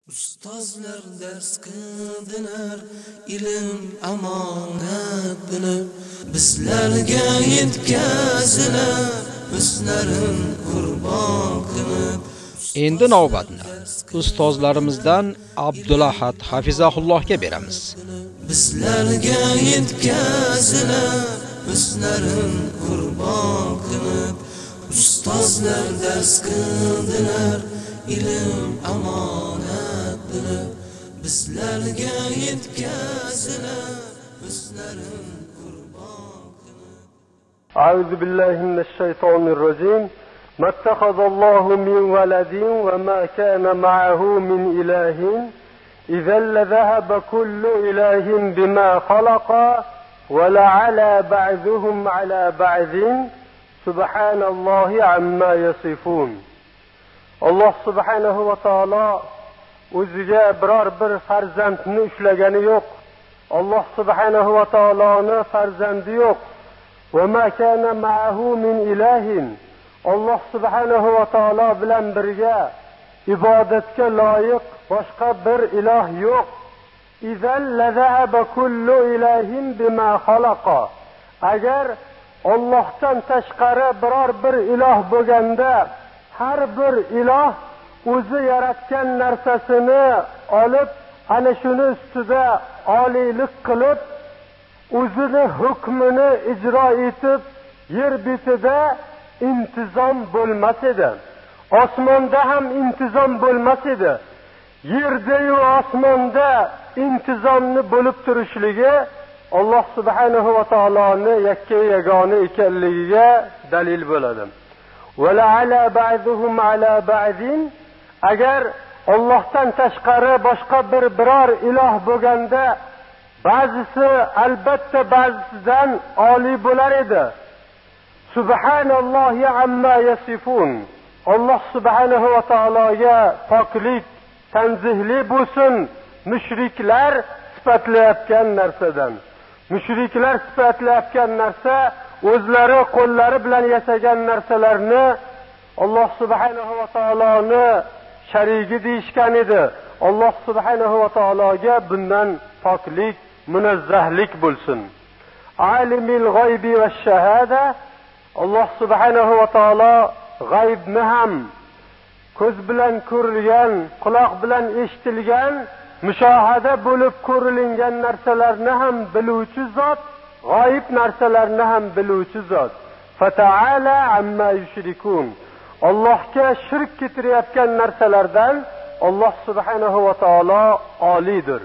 Ustozlar dars qildilar, ilm amonat bilib, bizlarga yetkazilar, o'zlarin qurbon qilib. Endi navbatni ustozlarimizdan Abdulahad Hafizahullohga beramiz. Bizlarga yetkazilar, o'zlarin qurbon qilib, ustozlar dars qildilar, ilm amonat bilib, bizlarga yetkazilar, o'zlarin qurbon qilib. A'udhu billahi minash shaytonir rojim. Mattakhadallohu min waladin wa ma kana ma'ahu min ilahin. Idhan la dhahaba kullu ilahin bima khalaqa wa la'ala ba'dhuhum 'ala ba'din. Subhanallahi amma yasifun. Alloh subhanahu va taolo o'ziga biror bir farzandni ushlagani yo'q. Alloh subhanahu va taoloning farzandi yo'q. Va ma kana ma'ahu min ilahin. Alloh subhanahu va taolo bilan birga ibodatga loyiq boshqa bir iloh yo'q. Izal la zahaba kullu ilahin bima khalaqa. Agar Allohdan tashqari biror bir iloh bo'lganda, har bir iloh o'zi yaratgan narsasini olib, ana shuni ustida oliylik qilib, o'zini hukmini ijro etib, yer betida intizom bo'lmas edi. Osmonda ham intizom bo'lmas edi. Yerda-yu osmonda intizomni bo'lib turishligi Alloh subhanahu va taoloning yakka yagona ekanligiga dalil bo'ladi. Va la'ala ba'dhuhum 'ala ba'din. Agar Allohdan tashqari boshqa biror iloh bo'lganda, ba'zisi albatta ba'zisidan oliy bo'lar edi. Subhanallohi amma yasifun. Alloh subhanahu va taologa poklik, tanzihli bo'lsin mushriklar sifatlayotgan narsadan. Mushriklar sifatlayotgan narsa o'zlari qo'llari bilan yasagan narsalarni Alloh subhanahu va taoloni sharigi deyishgan edi. Alloh subhanahu va taologa bundan poklik, munazzahlik bo'lsin. Alimul g'aybi va shahada. Alloh subhanahu va taolo g'aybni ham, ko'z bilan ko'rilgan, quloq bilan eshitilgan, mushohada bo'lib ko'rilgan narsalarni ham biluvchi zot, g'oyib narsalarni ham biluvchi zot. Fata'ala amma yushrikun. Allohga shirk keltirayotgan narsalardan Alloh subhanahu va taolo olidir.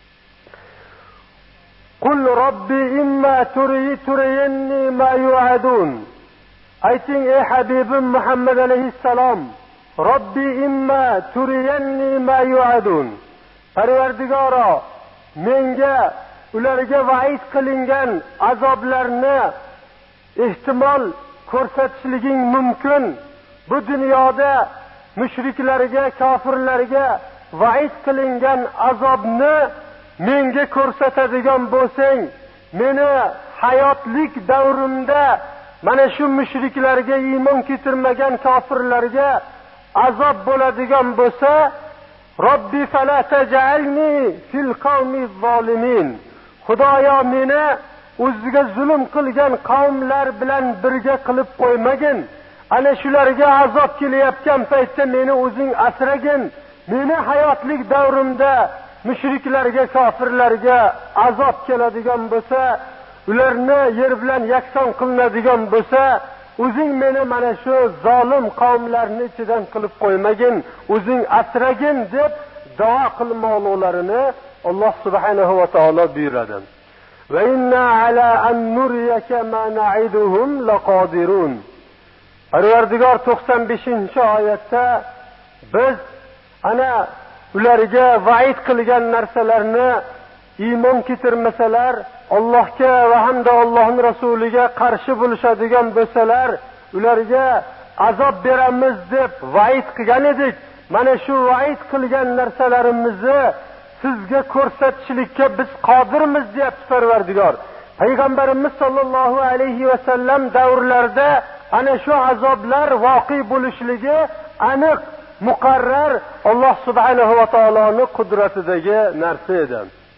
Qul robbi imma turiyanni ma yu'adun. Ayting ey Habibim Muhammad alayhissalom, Robbi imma turiyanni ma yu'adun. Parvardigoro, menga ularga va'id qilingan azoblarni ehtimol ko'rsatishliging mumkin. Bu dunyoda mushriklarga, kofirlarga va'id qilingan azobni menga ko'rsatadigan bo'lsang, meni hayotlik davrimda mana shu mushriklarga, iymon keltirmagan kofirlarga azob bo'ladigan bo'lsa, Robbi fala taj'alni fil qawmi zolimin. Xudoyo, meni o'ziga zulm qilgan qavmlar bilan birga qilib qo'ymagin. Ana shularga azob kelayotgan paytda meni o'zing asragin. Meni hayotlik davrimda mushriklarga, kofirlarga azob keladigan bo'lsa, ularni yer bilan yakson qilinadigan bo'lsa, o'zing meni mana shu zolim qavmlarning ichidan qilib qo'ymagin, o'zing asragin deb duo qilmoqlarini Alloh subhanahu va taolo buyuradi. Va inna ala an nuriyaka ma na'iduhum laqodirun. Parvardigor 95-oyatda biz ana ularga va'id qilgan narsalarni iymon keltirmasalar, Allohga va hamda Allohning rasuliga qarshi bo'lishadigan bo'lsalar, ularga azob beramiz deb va'id qilgan edik. Mana shu va'id qilgan narsalarimizni sizga ko'rsatishlikka biz qodirmiz deyapti Parvardigor. Payg'ambarimiz sollallohu alayhi va sallam davrlarida ana shu azoblar voqe bo'lishligi aniq muqarrar Alloh subhanahu va taoloning qudratidagi narsa edi.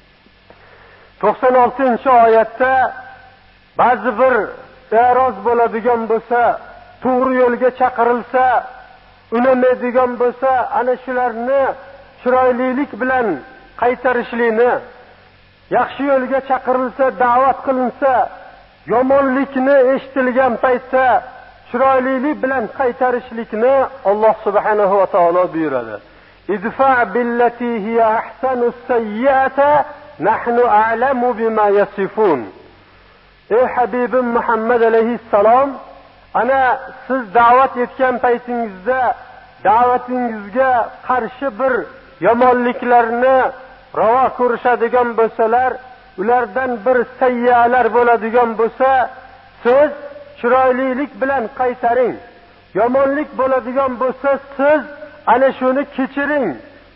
96-oyatda ba'zi bir e'roz bo'ladigan bo'lsa, to'g'ri yo'lga chaqirilsa, unamaydigan bo'lsa, ana shularni chiroylilik bilan qaytarishlikni, yaxshi yo'lga chaqirilsa, da'vat qilinsa, yomonlikni eshitilgan paytda chiroylilik bilan qaytarishlikni Alloh subhanahu va taolo buyuradi. Idfa' billati hiya ahsanu sayyi'ata nahnu a'lamu bima yasifun. Ey Habibim Muhammad alayhissalom, ana siz da'vat etgan paytingizda da'vatingizga qarshi bir yomonliklarni ravo ko'rishadigan bo'lsalar, ulardan bir sayyalar bo'ladigan bo'lsa, siz chiroylilik bilan qaytaring. Yomonlik bo'ladigan bo'lsa, siz ana shuni kechiring.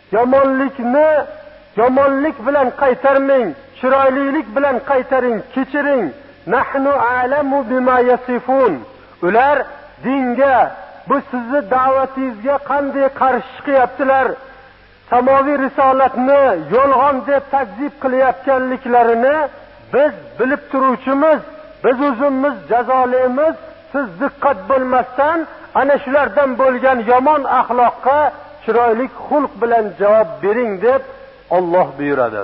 Yomonlik bilan qaytarmang, chiroylilik bilan qaytaring, kechiring. Nahnu a'lamu bima yasifun. Ular dinga, bu sizni da'vatingizga qanday qarshi chiqyaptilar, samoviy risolatni yolg'on deb takzib qilayotganliklarini biz bilib turuvchimiz, biz o'zimiz jazolaymiz. Siz diqqat bo'lmasdan ana shulardan bo'lgan yomon axloqqa chiroyli xulq bilan javob bering deb Alloh buyuradi.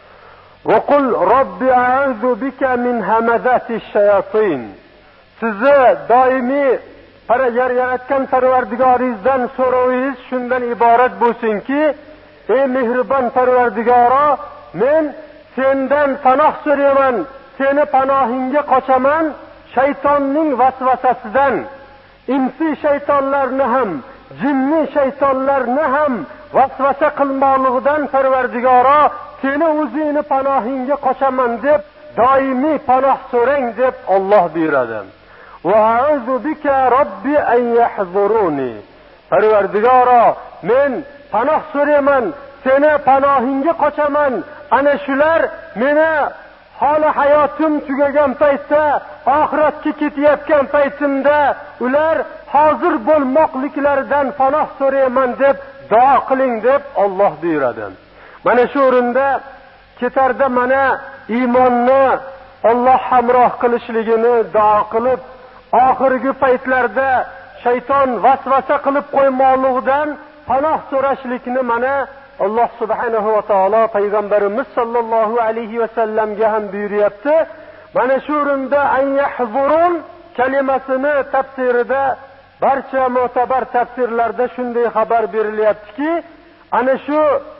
Va qul robbi a'udhu bika min hamazatish shayatin. Sizni doimiy yaratgan Parvardigoringizdan so'rovingiz shundan iborat bo'lsinki, ey mehribon Parvardigoro, men sendan panoh so'rayman, seni panohingga qochaman shaytonning vasvasasidan. Insi shaytonlarni ham, jinni shaytonlarni ham vasvasa qilmoqligidan Parvardigoro, seni o'zingni panohingga qochaman deb doimiy panoh so'rang deb Alloh buyuradi. Va a'udhu bika robbi an yahzuruni. Parvardigoro, men panoh so'rayman, seni panohingga qochaman. Ana shular meni holi hayotim tugagan paytda, oxiratga ketayotgan paytimda ular hozir bo'lmoqliklaridan panoh so'rayman deb duo qiling deb Alloh buyuradi. Mana shu o'rinda ketarda mana iymonni Alloh hamroh qilishligini duo qilib, oxirgi paytlarda shayton vasvasa qilib qo'ymoqligidan panoh so'rashlikni mana Alloh subhanahu va taolo payg'ambarimiz sollallohu alayhi va sallamga ham buyuryapti. Mana shu o'rinda an yahzurun kalimasini tafsirida barcha mo'tabar tafsirlarda shunday xabar berilyaptiki, ana shu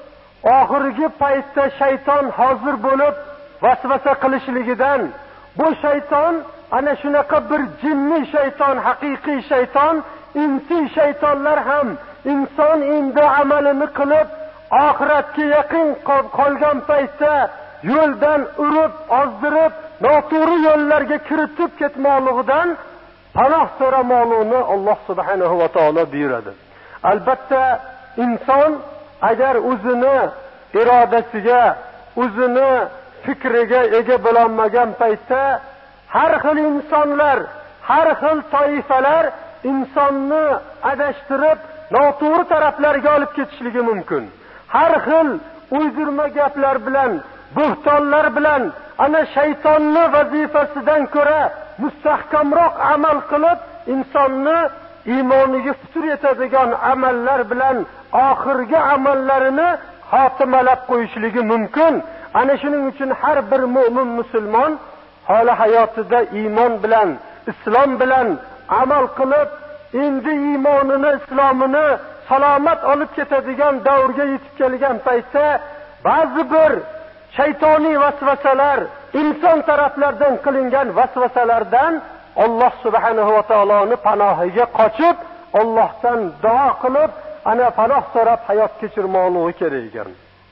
oxirgi paytda shayton hozir bo'lib vasvasa qilishligidan, bu shayton ana shunaqa bir jinni shayton, haqiqiy shayton, insi shaytonlar ham inson endi amalini qilib oxiratga yaqin qolgan paytda yo'ldan urib, ozdirib, noto'g'ri yo'llarga kiritib ketmoqligidan panoh so'ramoqligini Alloh subhanahu va taolo buyuradi. Albatta inson agar o'zini irodasiga, o'zini fikriga ega bo'lolmagan paytda har xil insonlar, har xil toifalar insonni adashtirib, noto'g'ri taraflarga olib ketishligi mumkin. Har xil uydirma gaplar bilan, bo'xtonlar bilan ana shaytonni vazifasidan ko'ra mustahkamroq amal qilib, insonni iymoniga putur etadigan amallar bilan oxirgi amallarini xotimalab qo'yishligi mumkin. Ana shuning uchun har bir mu'min musulmon holi hayotida iymon bilan, islom bilan amal qilib, endi iymonini, islomini salomat olib ketadigan davrga yetib kelgan paytda ba'zi bir shaytoniy vasvasalar, inson taraflaridan qilingan vasvasalardan Alloh subhanahu va taoloning panohiga qochib, Allohdan duo qilib, ana panoh so'rab hayot kechirmoqligi kerak ekan.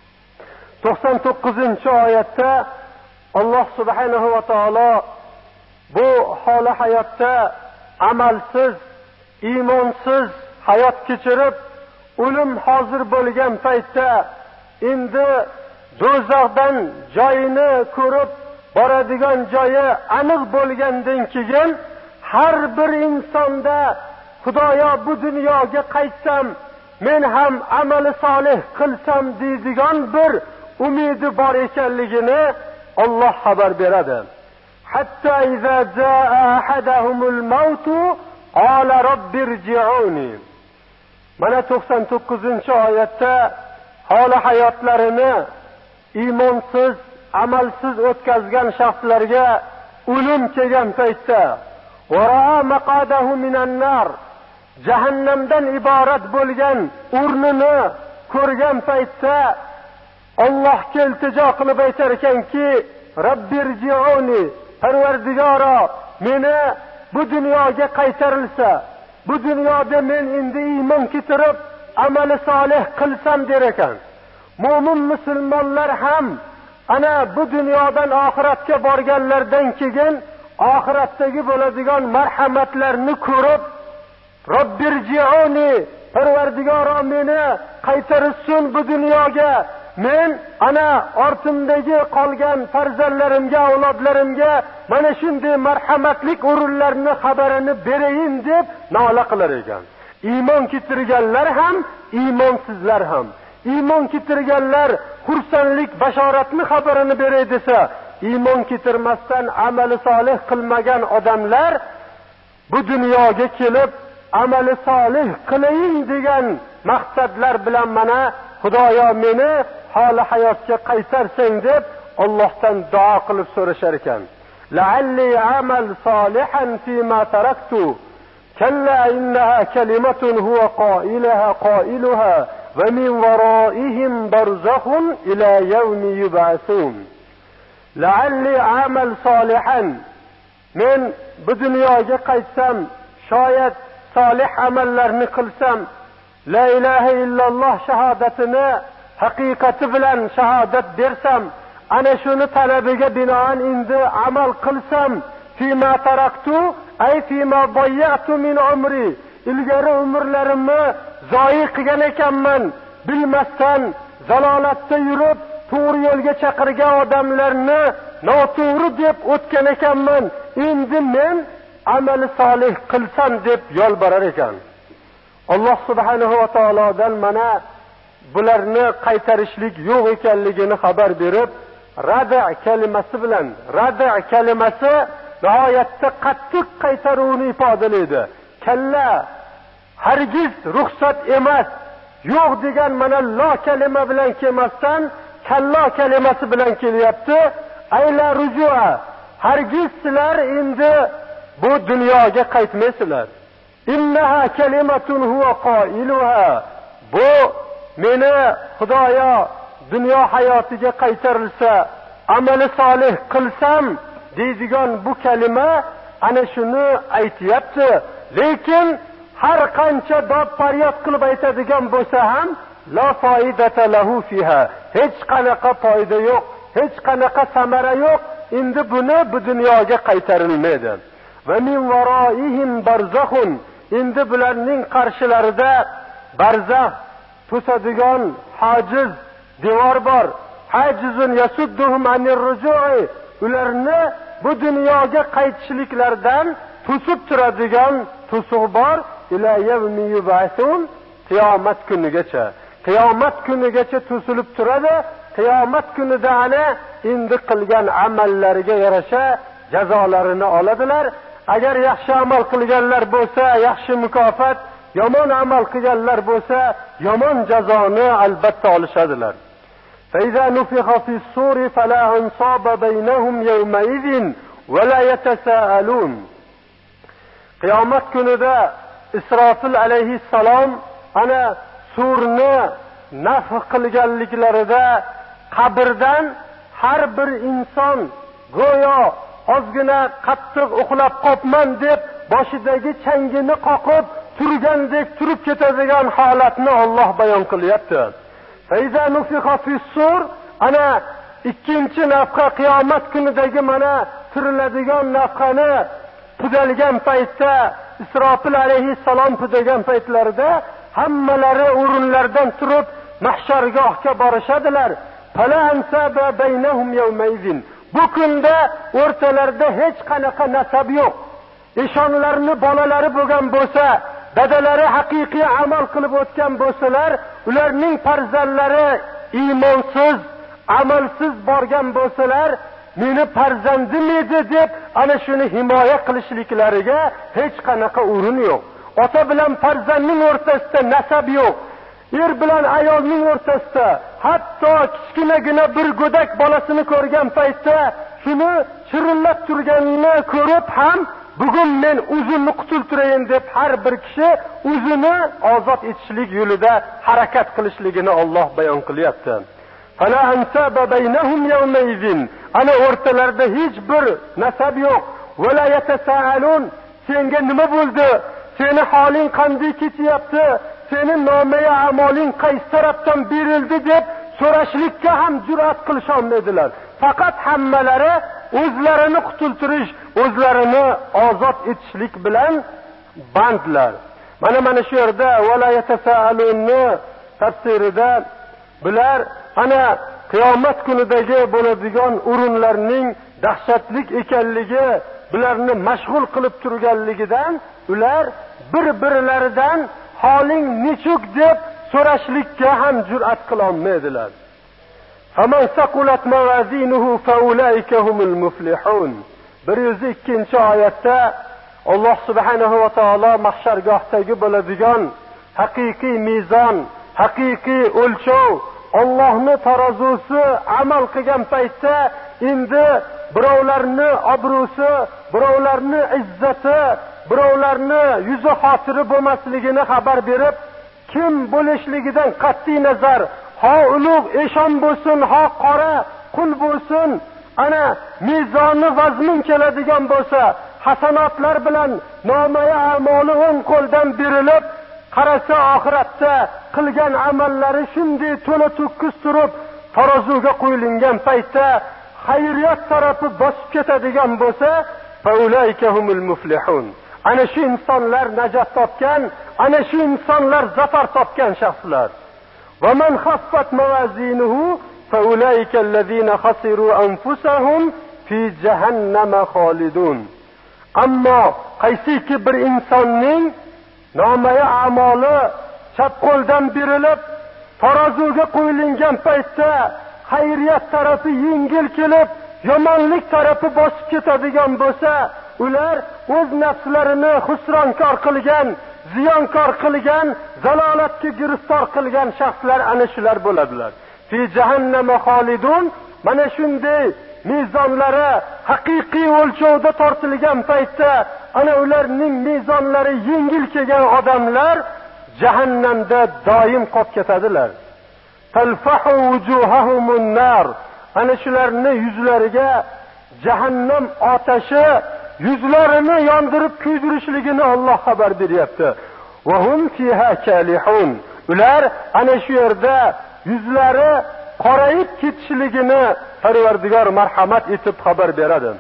99-oyatda Alloh subhanahu va taolo bu holi hayotda amalsiz, iymonsiz hayot kechirib, o'lim hozir bo'lgan paytda endi do'zaxdan joyini ko'rib, boradigan joyi aniq bo'lgandan keyin har bir insonda Xudoyo bu dunyoga qaytsam, men ham amali solih qilsam deydigan bir umidi bor ekanligini Alloh xabar beradi. Hatta iza jaa ahadahumul maut qala rabbirji'uni. Mana 99-oyatda holi hayotlarini iymonsiz, amalsiz o'tkazgan shaxslarga o'lim kelgan paytda wara maqadahu minan nar, jahannamdan iborat bo'lgan o'rnini ko'rgan paytda Allohga iltijo qilib aytar ekanki, Rabbirji'uni, Parvardigoro, meni bu dunyoga qaytarilsa, bu dunyoda men endi iymon keltirib amali solih qilsam der ekan. Mo'min musulmonlar ham ana bu dunyodan oxiratga borganlardan keyin oxiratdagi bo'ladigan marhamatlarni ko'rib, Rabbirji'uni, Parvardigoro meni qaytarsin bu dunyoga. Men ana ortimdagi qolgan farzandlarimga, avlodlarimga mana shunday marhamatlik o'rinlarni xabarini berayin deb nola qilar ekan. Iymon keltirganlar ham, iymonsizlar ham. Iymon keltirganlar xursandlik bashoratni xabarini beray desa, iymon keltirmasdan amali solih qilmagan odamlar bu dunyoga kelib amali solih qilayin degan maqsadlar bilan mana Xudoyo meni holi hayotga qaytarsang deb Allohdan duo qilib so'rashar ekan. La'alli amal solihan fima taraktu kalla innaha kalimatun huwa qailuha va min waraihim barzakhun ila yawmi yub'asun. La'alli amal solihan, men bu dunyoga qaytsam, shoyat solih amallarni qilsam, la ilaha illalloh shahodatini haqiqati bilan shahodat bersam, ana shuni talabiga binoan endi amal qilsam, fima taraktu ay fima bayyatu min umri, ilgari umrlarimni zoyi qilgan ekanman, bilmasdan zalolatda yurib to'g'ri yo'lga chaqirgan odamlarni noto'g'ri deb o'tgan ekanman, endi men amali solih qilsam deb yolborar ekan. Alloh subhanahu va taolodan mana bularni qaytarishlik yo'q ekanligini xabar berib, rada kalimasi bilan, rada kalimasi nihoyatda qattiq qaytaruvni ifodalaydi. Kalla, hargiz ruxsat emas, yo'q degan mana la kalima bilan kelmasdan kalla kalimasi bilan kelyapti. Ayla rujua, hargiz sizlar endi bu dunyoga qaytmaysizlar. Innaha kalimatun huwa qailuha, bu meni Xudoyo dunyo hayotiga qaytarilsa, amali solih qilsam deydigan bu kalima ana shuni aytayapti. Lekin har qancha dod faryod qilib aytadigan bo'lsa ham la foydata lahu fiha, hech qanaqa foyda yo'q, hech qanaqa samara yo'q. Endi buni bu dunyoga qaytarilmaydi. Va min waraihim barzakhun, endi bularning qarshilarida barzax, to'sadigan hajiz, devor bor. Hajizun yasudduhum anir ruju'i, ularni bu dunyoga qaytishliklardan to'sib turadigan to'siq bor. Ila yawmi yub'asun, qiyomat kunigacha. Qiyomat kunigacha to'silib turadi. Qiyomat kunida ana endi qilgan amallariga yarasha jazolarini oladilar. Agar yaxshi amal qilganlar bo'lsa, yaxshi mukofot, yomon amal qilganlar bo'lsa, yomon jazoni albatta olishadilar. فإذا نفخ في الصور فلا انصاب بينهم يومئذ ولا يتساءلون. Qiyomat kunida Isrofil alayhissalom ana surni nafx qilganliklarida qabrdan har bir inson go'yo ozgina qattiq uxlab qopman deb boshidagi changini qoqib turgandek turib ketadigan holatni Alloh bayon qilyapti. Faiza nufixa fis-sur, ana ikkinchi nafqa qiyomat kunidagi mana turiladigan nafqani pudalgan paytda, Isrofil alayhissalom pudagan paytlarida hammalari o'rinlardan turib mahshargohga borishadilar. Fala ansaba baynahum yawmaydin. Bu kunda o'rtalarida hech qanaqa nasab yo'q. Eshonlarni bolalari bo'lgan bo'lsa, dadalari haqiqiy amal qilib o'tgan bo'lsalar, ularning farzandlari iymonsiz, amalsiz borgan bo'lsalar, meni farzandim edi deb ana shuni himoya qilishliklariga hech qanaqa o'rin yo'q. Ota bilan farzandning o'rtasida nasab yo'q. Er bilan ayolning o'rtasida, hatto kichkinagina bir go'dak bolasini ko'rgan paytda shuni chirillab turganini ko'rib ham bugun men o'zimni qutultirayin deb har bir kishi o'zini ozod etishlik yo'lida harakat qilishligini Alloh bayon qilyapti. Fala ansaba baynahum yawmaydin. Ana o'rtalarida hech bir nasab yo'q. Wala yatasaalun. Senga nima bo'ldi? Seni holing qanday ketyapti? Sening nomai amoling qaysi tarafdan berildi deb so'rashlikka ham jur'at qilisha olmaydilar. Faqat hammalari o'zlarini qutultirish, o'zlarini ozod etishlik bilan bandlar. Mana shu yerda wala yatasaalunni tafsirida bular ana qiyomat kunidagi bo'ladigan o'rinlarning dahshatlik ekanligi, bularni mashg'ul qilib turganligidan ular bir-birlaridan holing nechuk deb so'rashlikka ham jur'at qila olmaydilar. Faman saqulat mawazinuhu faulaika humul muflihun. 102-oyatda Alloh subhanahu va taolo mahshargohdagi bo'ladigan haqiqiy mezon, haqiqiy o'lchov, Allohning tarozusi amal qilgan paytda endi birovlarni obro'si, birovlarni izzati, birovlarni yuzi xotiri bo'lmasligini xabar berib, kim bo'lishligidan qat'iy nazar, ha ulug' eshon bo'lsin, ha qora qul bo'lsin, ana mezoni vazmin keladigan bo'lsa, hasanotlar bilan nomai amoli o'ng qo'ldan berilib, qarasa oxiratda qilgan amallari shunday to'la to'kis turib tarozuga qo'yilgan paytda xayriyat tarafi bosib ketadigan bo'lsa, faulaika humul muflihun. Ana shu insonlar najot topgan, ana shu insonlar zafar topgan shaxslar. Va man khaffat mawazinuhu faulaika allazina khasiru anfusahum fi jahannama khalidun. Ammo qaysiki bir insonning nomai amoli chap qo'ldan berilib tarozuga qo'yilgan paytda xayriyat tarafi yengil kelib, yomonlik tarafi bosib ketadigan bo'lsa, ular o'z nafslarini xusronkor qilgan, ziyonkor qilgan, zalolatga giriftor qilgan shaxslar ana shular bo'ladilar. Fi jahannama xolidun. Mana shunday mezonlari haqiqiy o'lchovda tortilgan paytda ana ularning mezonlari yengil kelgan odamlar jahannamda doim qolib ketadilar. Talfahu wujuhahumun nar. Ana shularning yuzlariga jahannam otashi yuzlarini yondirib kuydirishligini Alloh xabar beryapti. Va hum fiha kalihun. Ular ana shu yerda yuzlari qorayib ketishligini Parvardigor marhamat etib xabar beradi.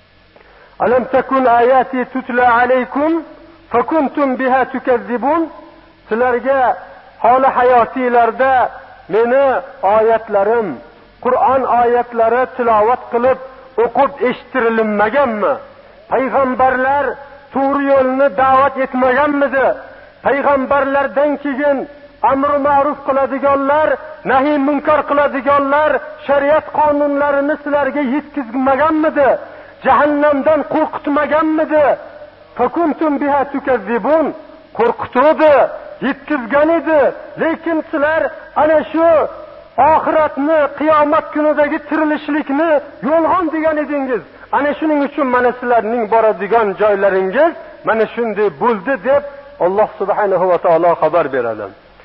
Alam takun ayati tutla alaykum fakuntum biha tukazzibun. Sizlarga holi hayotingizda meni oyatlarim, Qur'on oyatlari tilovat qilib o'qib eshittirilmaganmi? Payg'ambarlar to'g'ri yo'lni da'vat etmaganmidi? Payg'ambarlardan keyin amr ma'ruf qiladiganlar, nahiy munkar qiladiganlar shariat qonunlarini sizlarga yetkazmaganmidi? Jahannamdan qo'rqitmaganmidi? Fakuntum biha tukazzibun. Qo'rqitdi, yetkazgan edi, lekin sizlar ana shu oxiratni, qiyomat kunidagi tirilishlikni yolg'on degan edingiz. Ana shuning uchun mana sizlarning boradigan joylaringiz mana shunday bo'ldi deb Alloh subhanahu va taolo xabar beradi.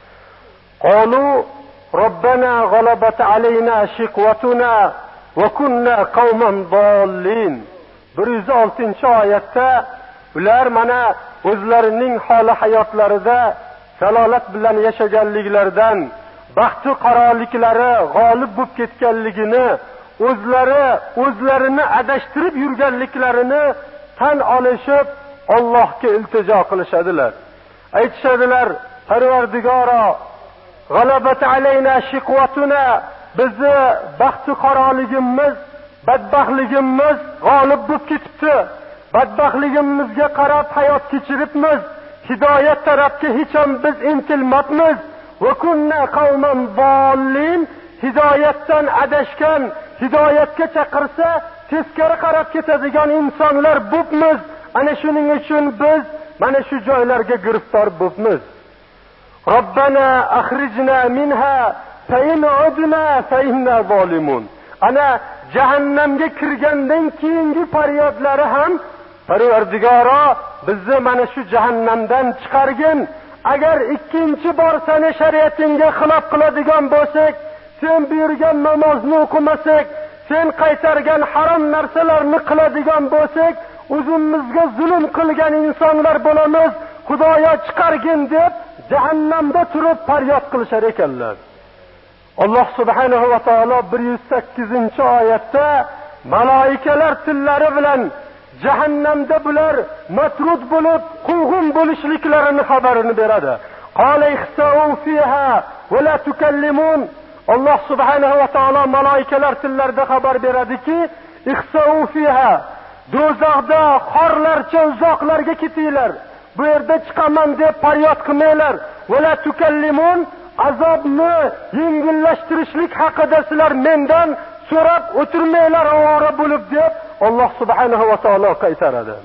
Qalu robbana g'alabat alayna shiqwatuna va kunna qauman dallin. 106-oyatda ular mana o'zlarining holi hayotlarida salolat bilan yashaganliklaridan, baxti qaroliklari g'olib bo'lib ketganligini, o'zlarini adashtirib yurganliklarini tan olishib Allohga iltijo qilishadilar. Aytishadilar, Parvardigoro, g'alabat alayna shiqwatuna, bizni baxti qaroligimiz, badbaxtligimiz g'olib bo'lib ketibdi. Badbaxtligimizga qarab hayot kechiribmiz. hidoyat tarafga hech ham biz intilmabmiz. Va kunna qavman zollin, hidoyatdan adashgan, hidoyatga chaqirsa teskari qarab ketadigan insonlar bo'pmiz. Ana shuning uchun biz mana shu joylarga giriftor bo'pmiz. Robbana akhrijna minha fa in udna fa inna zolimun. Ana jahannamga kirgandan keyingi faryodlari ham Parvardigoro bizni mana shu jahannamdan chiqargin. Agar ikkinchi bor seni shariatingga xilof qiladigan bo'lsak, sen buyurgan namozni o'qimasak, sen qaytargan harom narsalarni qiladigan bo'lsak, o'zimizga zulm qilgan insonlar bo'lamiz. Xudoyo chiqargin deb jahannamda turib faryod qilishar ekanlar. Alloh subhanahu va taolo 108-oyatda malaikalar tillari bilan jahannamda bular matrud bo'lib, quvg'in bo'lishliklarini xabarini beradi. Qala ihsa'u fiha va la tukallimun. Alloh subhanahu va taolo malaikalar tillarida xabar beradiki, ihsa'u fiha, do'zaxda xorlarcha uzoqlarga ketinglar. Bu yerda chiqaman deb faryod qilmanglar. Va la tukallimun, azobni yengillashtirishlik haqida sizlar mendan so'rab o'tirmanglar ovora bo'lib deb Alloh subhanahu va taolo qaytaradi.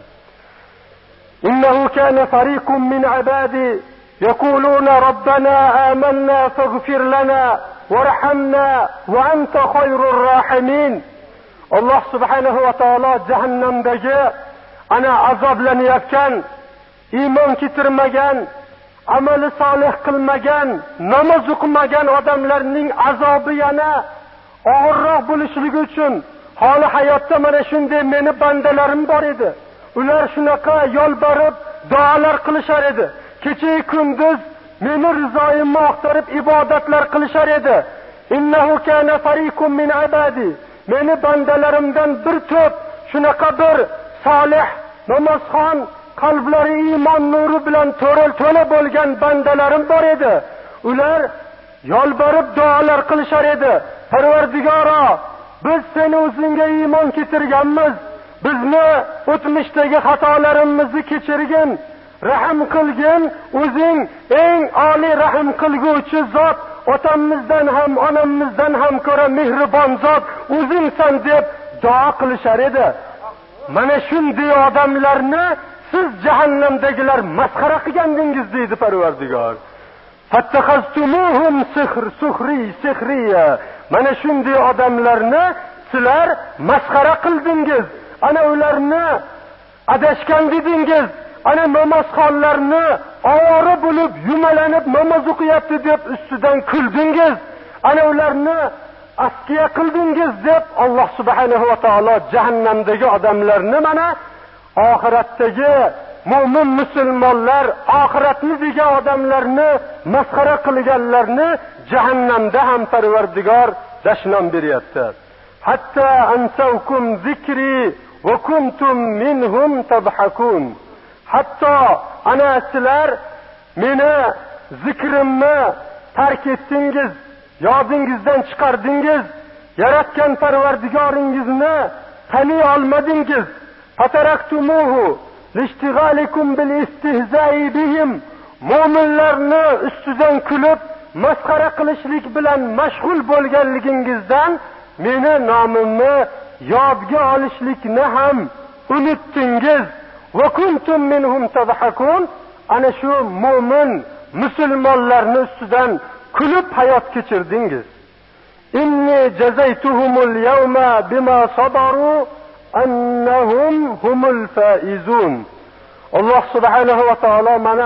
Innahu kana fariqun min ibadi yaquluna robbana amanna faghfir lana warhamna va anta khayrur rahimin. Alloh subhanahu va taolo jahannamdagi ana azoblanayotgan, iymon keltirmagan, amali solih qilmagan, namoz o'qimagan odamlarning azobi yana og'irroq bo'lishligi uchun hali hayotda mana shunday meni bandalarim bor edi. Ular shunaqa yolborib duolar qilishar edi. Kecha kunduz meni rizoyimni oqtarib ibodatlar qilishar edi. Innahu kana fariqun min ibadi. Meni bandalarimdan bir to'p shunaqa bir solih, namozxon, qalblari iymon nuri bilan to'la bo'lgan bandalarim bor edi. Ular yolborib duolar qilishar edi. Parvardigoro, biz seni o'zingga iymon keltirganmiz. Bizni o'tmishdagi xatolarimizni kechirgin, rahim qilgin. O'zing eng oliy rahim qilguvchi zot, otamizdan ham, onamizdan ham ko'ra mehribon zot o'zingsan deb duo qilishar edi. Mana shunday odamlarni siz jahannamdagilar masxara qilgandingiz deydi Parvardigor. Fattakhaztumuhum sihriya. Mana shunday odamlarni sizlar masxara qildingiz. Ana ularni adashgan dedingiz. Ana namozxonlarni ovora bo'lib, yumalanib namoz o'qiyapti deb ustidan kuldingiz. Ana ularni askiya qildingiz deb Alloh subhanahu va taolo jahannamdagi odamlarni mana oxiratdagi mu'min musulmonlar, oxiratni degan odamlarni masxara qilganlarni jahannamda ham Parvardigor dashnom beryapti. Hatta ansawkum zikri va kuntum minhum tabhakun. Hatto ana sizlar meni zikrimni tark etdingiz, yodingizdan chiqardingiz, yaratgan Parvardigoringizni taniy olmadingiz. Fataraktumuhu lishtighalikum bil istihza'i bihim. Mu'minlarni ustidan kulib, masxara qilishlik bilan mashg'ul bo'lganligingizdan meni nomimni yodga olishlikni ham unutdingiz. Va kuntum minhum tadhakun. Ana shu mu'min musulmonlarni ustidan kulib hayot kechirdingiz. Inni jazaytuhumul yawma bima sabaru annahum humul faizun. Alloh subhanahu va taolo mana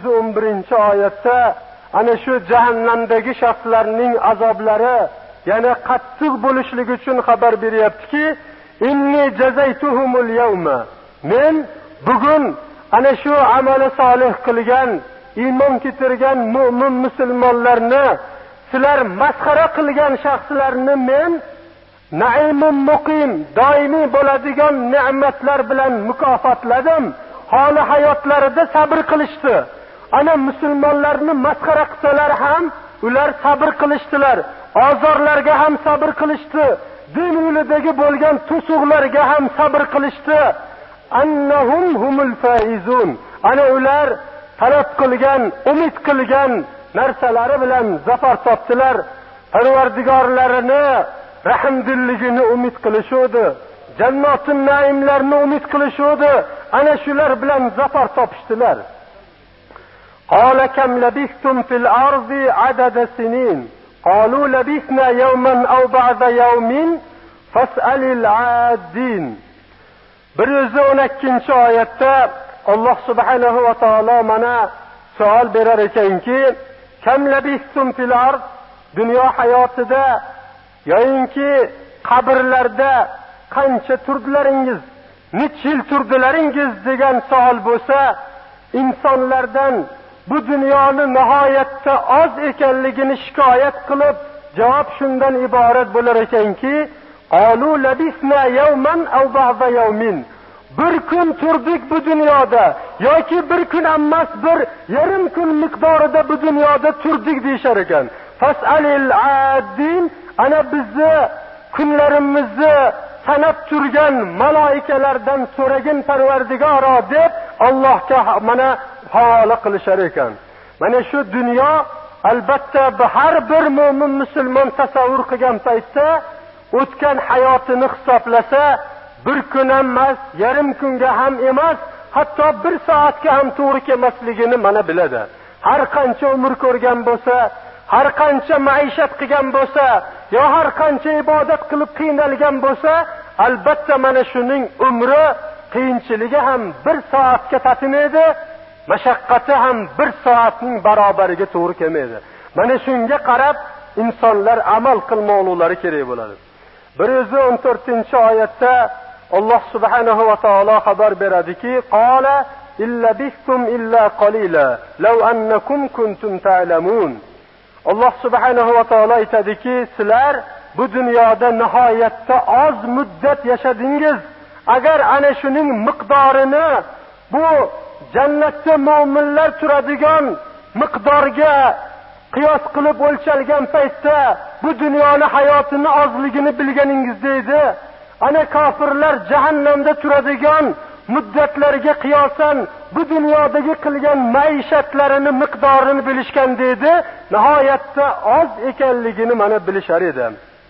111-oyatda ana shu jahannamdagi shaxslarning azoblari yana qattiq bo'lishligi uchun xabar beryaptiki, inni jazaytuhumul yawma. Men bugun ana shu amali solih qilgan, iymon keltirgan mu'min musulmonlarni, sizlar masxara qilgan shaxslarni men naimun muqim, doimiy bo'ladigan ne'matlar bilan mukofotladim. Holi hayotlarida sabr qilishdi. Ana musulmonlarni masxara qilsalar ham ular sabr qilishdilar. Azorlarga ham sabr qilishdi. Din yo'lidagi bo'lgan to'siqlarga ham sabr qilishdi. Annahum humul faizun. Ana ular talab qilgan, umid qilgan narsalari bilan zafar topdilar. Parvardigorlarini rahmdilligini umid qilishdi. Jannatun naimlarni umid qilishdi. Ana shular bilan zafar topishdilar. Qala kam labithtum fil ardi adada sinin. Qalu labithna yawman aw ba'da yawmin fas'alil 'adin. 112-oyatda Alloh subhanahu va taolo mana savol berar ekanki, kam labithtum fil ard, dunyo hayotida yoyinki qabrlarda qancha turdilaringiz, necha yil turdilaringiz degan savol bo'lsa, insonlardan bu dunyoni nihoyatda oz ekanligini shikoyat qilib, javob shundan iborat bo'lar ekanki, qalu labisna yawman aw ba'da yawmin. Bir kun turdik bu dunyoda yoki bir kun emas, bir yarim kun miqdorida bu dunyoda turdik deyshar ekan. Fas'alil 'adin, ana bizni kunlarimizni sanab turgan malaikalardan so'ragin Parvardigoro deb Allohga mana havola qilishar ekan. Mana shu dunyo albatta har bir mo'min musulmon tasavvur qilgan paytda o'tgan hayotini hisoblasa, bir kun emas, yarim kunga ham emas, hatto bir soatga ham to'g'ri kelmasligini mana biladi. Har qancha umr ko'rgan bo'lsa, har qancha maishat qilgan bo'lsa, yo har qancha ibodat qilib qiynalgan bo'lsa, albatta mana shuning umri qiyinchiligi ham bir soatga tatimaydi, mashaqqati ham bir soatning barobariga to'g'ri kelmaydi. Mana shunga qarab insonlar amal qilmoqlari kerak bo'ladi. 114-oyatda Alloh subhanahu va taolo xabar beradiki, qala illa bihtum illa qalila law annakum kuntum ta'lamun. Alloh subhanahu va taolo aytadiki, sizlar bu dunyoda nihoyatda oz muddat yashadingiz. Agar ana shuning miqdorini bu jannatda mu'minlar turadigan miqdorga qiyos qilib o'lchalgan paytda bu dunyoni hayotini ozligini bilganingizda edi. Ana kofirlar jahannamda turadigan muddatlarga qiyosan bu dunyodagi qilgan maishatlarini miqdorini bilishgan dedi, nihoyatda oz ekanligini mana bilishar edi.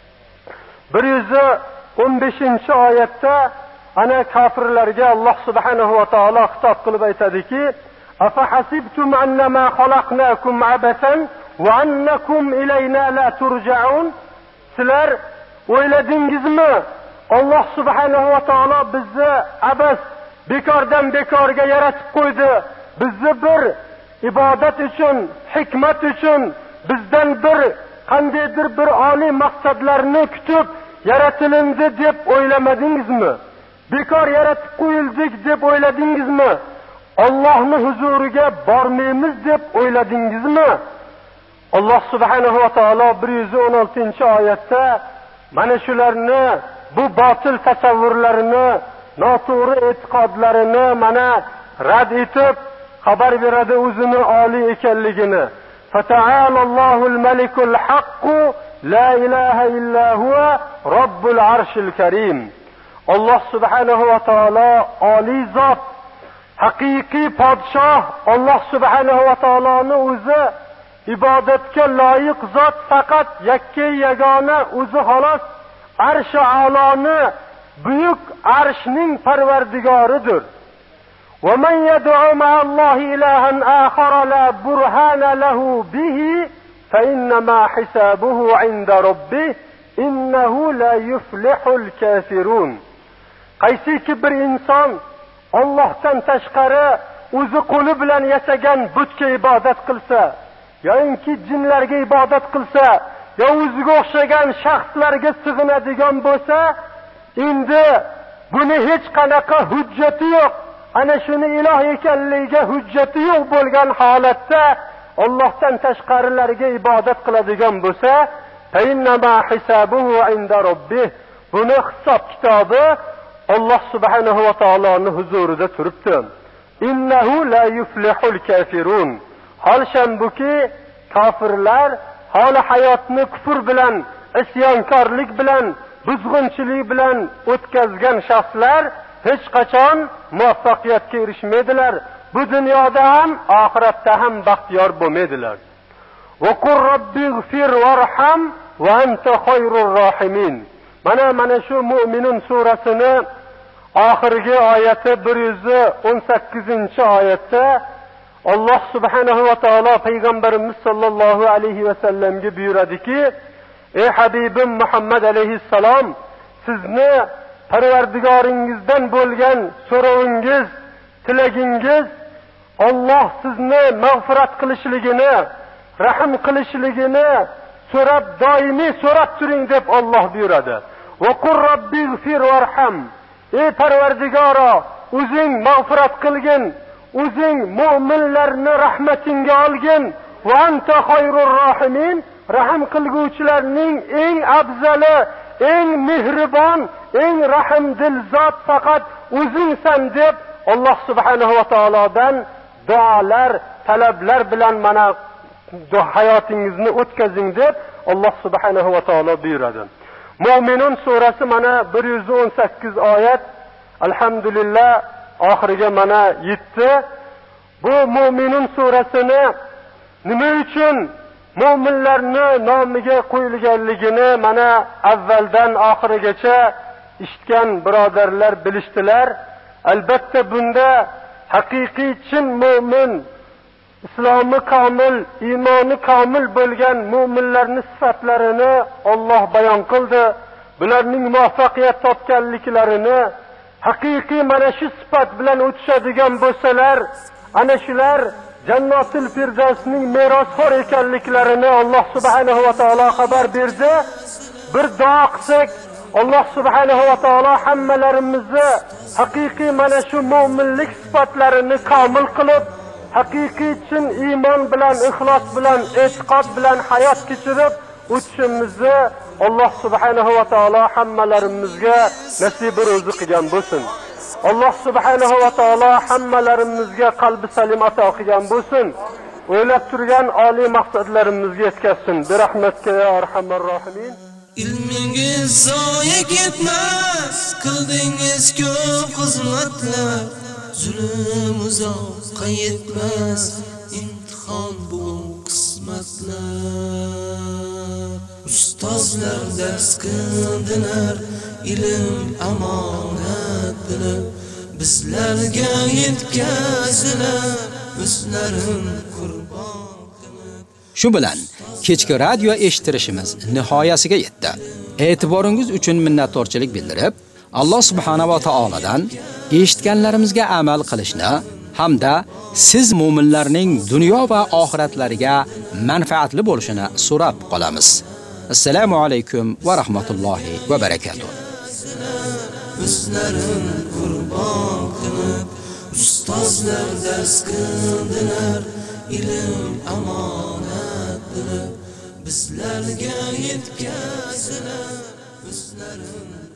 115-oyatda ana kofirlarga Alloh subhanahu va taolo xitob qilib aytadiki, afa hasibtum annama xalaqnakum abasan va annakum ilayna la turja'un. Sizlar o'yladingizmi, Alloh subhanahu va taolo bizni abas bekordan bekorga yaratib qo'ydi. Bizni bir ibodat uchun, hikmat uchun, bizdan bir qandaydir bir oliy maqsadlarni kutib yaratilindi deb o'ylamadingizmi? Bekor yaratib qo'yildik deb o'yladingizmi? Allohning huzuriga bormaymiz deb o'yladingizmi? Alloh subhanahu va taolo 116-oyatda mana shularni, bu botil tasavvurlarini, noto'g'ri e'tiqodlarini mana rad etib xabar beradi o'zini oliy ekanligini. Fata'alallohul malikul haqqu la ilaha illa huwa robbul arshil karim. Alloh subhanahu va taolo oliy zot, haqiqiy podshoh Alloh subhanahu va taoloni o'zi, ibodatga loyiq zot faqat yakka yagona o'zi xolos. Arsh-i a'loni, buyuk arshning parvardigoridir. Va man yad'u ma'allohi ilahan akhara la burhana lahu bihi fa innama hisabuhu 'inda rabbih innahu la yuflihul kafirun. Qaysiki bir inson Allohdan tashqari o'zi qo'li bilan yasagan butga ibodat qilsa, yoki jinlarga ibodat qilsa, yo o'ziga o'xshagan shaxslarga sig'inadigan bo'lsa, endi buni hech qanaqa hujjati yo'q. Ana shuni iloh ekanligiga hujjati yo'q bo'lgan holatda Allohdan tashqarilarga ibodat qiladigan bo'lsa, fa'innama hisabuhu 'inda rabbih. Buni hisob kitobi Alloh subhanahu va taoloning huzurida turibdi. Innahu la yuflihul kafirun. Holshambuki kofirlar hali hayotni kufr bilan, isyonkorlik bilan, buzg'unchilik bilan o'tkazgan shaxslar hech qachon muvaffaqiyatga erishmaydilar. bu dunyoda ham oxiratda ham baxtiyor bo'lmaydilar. Va qur robbighfir varham va anta xoyrur rohimin. Mana shu Mu'minun surasini oxirgi oyati 118-oyatda Alloh subhanahu va taolo payg'ambarimiz sollallohu alayhi va sallamga buyuradiki: "Ey Habibim Muhammad alayhissalom, sizni Parvardigoringizdan bo'lgan so'rovingiz, tilagingiz Alloh sizni mag'firat qilishligini, rahim qilishligini so'rab, doimiy so'rab turing" deb Alloh buyuradi. "Va qur robbighfir varham." Ey Parvardigoro, o'zing mag'firat qilgin, o'zing mu'minlarni rahmatingga olgin. Va anta xoyrur rohimin. Rahim qilguvchilarning eng afzali, eng mehribon, eng rahimdil zot faqat o'zingsan deb Alloh subhanahu va taolodan duolar, talablar bilan mana hayotingizni o'tkazing deb Alloh subhanahu va taolo buyuradi. Mu'minun surasi mana 118 oyat. Alhamdulillah oxiriga mana yetdi. Bu Mu'minun surasini nima uchun mu'minlarni nomiga qo'yilganligini mana avvaldan oxirigacha eshitgan birodarlar bilishdilar. Albatta bunda haqiqiy chin mu'min, islomi komil, iymoni komil bo'lgan mu'minlarning sifatlarini Alloh bayon qildi. Bularning muvaffaqiyat topganliklarini, haqiqiy mana shu sifat bilan o'tishadigan bo'lsalar, ana shular Jannatul Firdavsning merosxo'r ekanliklarini Alloh subhanahu va taolo xabar berdi. Bir duo qilsak, Alloh subhanahu va taolo hammalarimizni haqiqiy mana shu mu'minlik sifatlarini komil qilib, haqiqiy chin iymon bilan, ixlos bilan, e'tiqod bilan hayot kechirib o'tishimizni Alloh subhanahu va taolo hammalarimizga nasib ro'zi qilgan bo'lsin. Alloh subhanahu va taolo hammalarimizga qalbi salim ato qilgan bo'lsin. O'ylab turgan oliy maqsadlarimizga yetkazsin. Bi rahmatka ya arhamar rohimin. Ilmingiz zoya ketmas, qildingiz ko'p xizmatlar. Zulm uzoqqa yetmas, imtihon bu qismatlar. Ustozlar dars qildilar, ilm amonat bilib, bizlarga yetkazdilar, o'zlarin qurbon qilib. Shu bilan kechki radio eshittirishimiz nihoyasiga yetdi. E'tiboringiz uchun minnatdorchilik bildirib, Alloh subhanahu va taoladan eshitganlarimizga amal qilishni hamda siz mu'minlarning dunyo va oxiratlariga manfaatli bo'lishini so'rab qolamiz. Assalomu alaykum va rahmatullohi va barakatuh. O'zlarin qurbon qilib, ustozlar dars qildilar, ilm amonat bilib, bizlarga yetkazdilar, o'zlarin